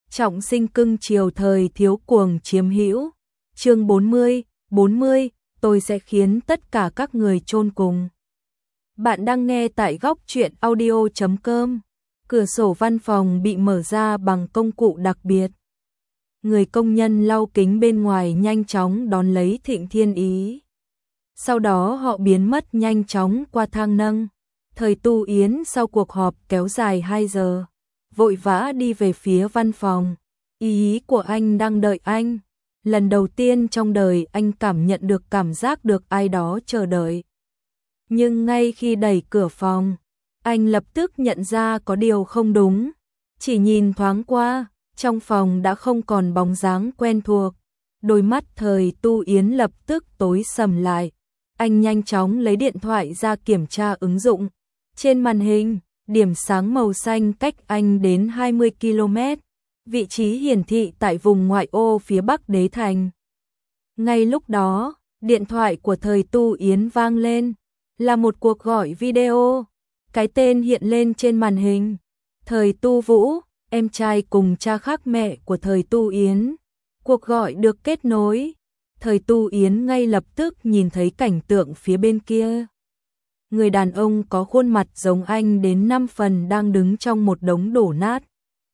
Trọng sinh cưng chiều thời thiếu cuồng chiếm hữu. Chương 40, tôi sẽ khiến tất cả các người chôn cùng. Bạn đang nghe tại góc truyện audio.com. Cửa sổ văn phòng bị mở ra bằng công cụ đặc biệt. Người công nhân lau kính bên ngoài nhanh chóng đón lấy Thịnh Thiên Ý. Sau đó họ biến mất nhanh chóng qua thang nâng. Thời Tu Yến sau cuộc họp kéo dài 2 giờ, vội vã đi về phía văn phòng. Ý của anh đang đợi anh. Lần đầu tiên trong đời anh cảm nhận được cảm giác được ai đó chờ đợi. Nhưng ngay khi đẩy cửa phòng, anh lập tức nhận ra có điều không đúng. Chỉ nhìn thoáng qua, trong phòng đã không còn bóng dáng quen thuộc. Đôi mắt Thời Tu Yến lập tức tối sầm lại. Anh nhanh chóng lấy điện thoại ra kiểm tra ứng dụng. Trên màn hình, điểm sáng màu xanh cách anh đến 20 km. Vị trí hiển thị tại vùng ngoại ô phía bắc đế thành. Ngay lúc đó, điện thoại của Thời Tu Yến vang lên. Là một cuộc gọi video. Cái tên hiện lên trên màn hình. Thời Tu Vũ, em trai cùng cha khác mẹ của Thời Tu Yến. Cuộc gọi được kết nối. Thời Tu Yến ngay lập tức nhìn thấy cảnh tượng phía bên kia. Người đàn ông có khuôn mặt giống anh đến 5 phần đang đứng trong một đống đổ nát.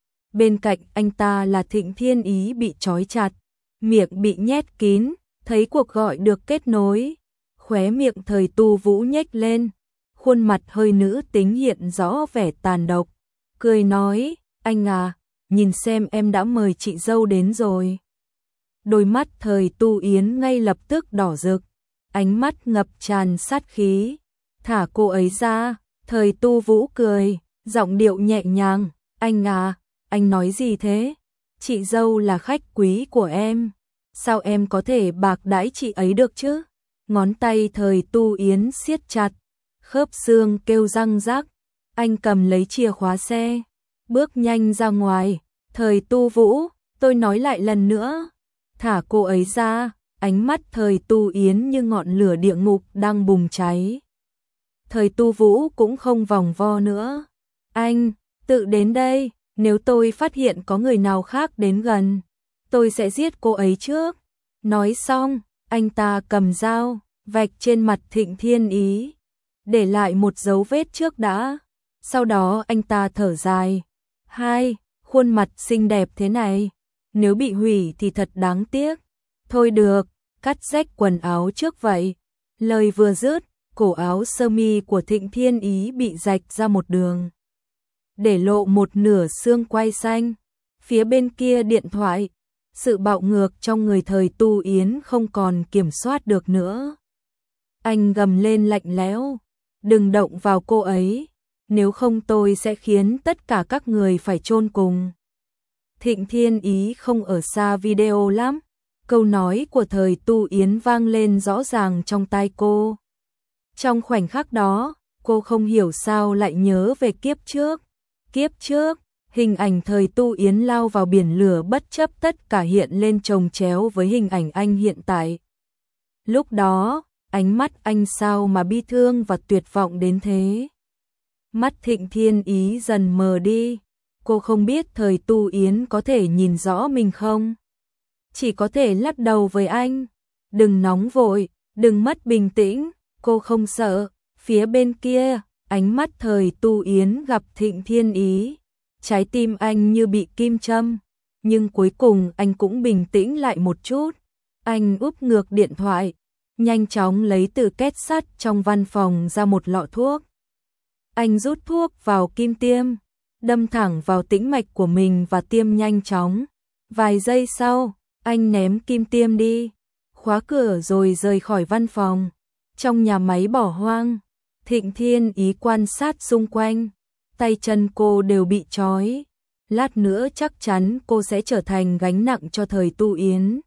Bên cạnh anh ta là Thịnh Thiên Ý bị trói chặt, miệng bị nhét kín. Thấy cuộc gọi được kết nối, khóe miệng Thời Tu Vũ nhếch lên, khuôn mặt hơi nữ tính hiện rõ vẻ tàn độc, cười nói, anh à, nhìn xem em đã mời chị dâu đến rồi. Đôi mắt Thời Tu Yến ngay lập tức đỏ rực, ánh mắt ngập tràn sát khí. Thả cô ấy ra. Thời Tu Vũ cười, giọng điệu nhẹ nhàng, anh à, anh nói gì thế? Chị dâu là khách quý của em, sao em có thể bạc đãi chị ấy được chứ? Ngón tay Thời Tu Yến siết chặt, khớp xương kêu răng rắc. Anh cầm lấy chìa khóa xe, bước nhanh ra ngoài. Thời Tu Vũ, tôi nói lại lần nữa, thả cô ấy ra. Ánh mắt Thời Tu Yến như ngọn lửa địa ngục đang bùng cháy. Thời Tu Vũ cũng không vòng vo nữa. Anh, tự đến đây, nếu tôi phát hiện có người nào khác đến gần, tôi sẽ giết cô ấy trước. Nói xong, anh ta cầm dao, vạch trên mặt Thịnh Thiên Ý, để lại một dấu vết trước đã. Sau đó anh ta thở dài. Khuôn mặt xinh đẹp thế này, nếu bị hủy thì thật đáng tiếc. Thôi được, cắt rách quần áo trước vậy. Lời vừa dứt, cổ áo sơ mi của Thịnh Thiên Ý bị rạch ra một đường, để lộ một nửa xương quai xanh. Phía bên kia điện thoại, sự bạo ngược trong người Thời Tu Yến không còn kiểm soát được nữa. Anh gầm lên lạnh lẽo, đừng động vào cô ấy, nếu không tôi sẽ khiến tất cả các người phải chôn cùng. Thịnh Thiên Ý không ở xa video lắm, câu nói của Thời Tu Yến vang lên rõ ràng trong tai cô. Trong khoảnh khắc đó, cô không hiểu sao lại nhớ về kiếp trước. Kiếp trước, hình ảnh Thời Tu Yến lao vào biển lửa bất chấp tất cả hiện lên chồng chéo với hình ảnh anh hiện tại. Lúc đó, ánh mắt anh sao mà bi thương và tuyệt vọng đến thế. Mắt Thịnh Thiên Ý dần mờ đi. Cô không biết Thời Tu Yến có thể nhìn rõ mình không. Chỉ có thể lắc đầu với anh. Đừng nóng vội, đừng mất bình tĩnh. Cô không sợ. Phía bên kia, ánh mắt Thời Tu Yến gặp Thịnh Thiên Ý. Trái tim anh như bị kim châm. Nhưng cuối cùng anh cũng bình tĩnh lại một chút. Anh úp ngược điện thoại, nhanh chóng lấy từ két sắt trong văn phòng ra một lọ thuốc. Anh rút thuốc vào kim tiêm, đâm thẳng vào tĩnh mạch của mình và tiêm nhanh chóng. Vài giây sau, anh ném kim tiêm đi, khóa cửa rồi rời khỏi văn phòng. Trong nhà máy bỏ hoang, Thịnh Thiên Ý quan sát xung quanh, tay chân cô đều bị trói. Lát nữa chắc chắn cô sẽ trở thành gánh nặng cho Thời Tu Yến.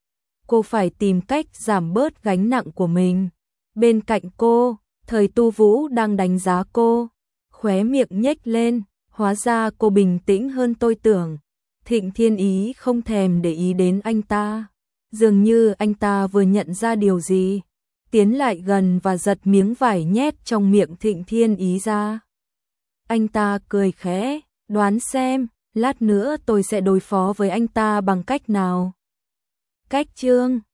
Cô phải tìm cách giảm bớt gánh nặng của mình. Bên cạnh cô, Thời Tu Vũ đang đánh giá cô, khóe miệng nhếch lên, hóa ra cô bình tĩnh hơn tôi tưởng. Thịnh Thiên Ý không thèm để ý đến anh ta, dường như anh ta vừa nhận ra điều gì, tiến lại gần và giật miếng vải nhét trong miệng Thịnh Thiên Ý ra. Anh ta cười khẽ, đoán xem, Lát nữa tôi sẽ đối phó với anh ta bằng cách nào? Cách Trương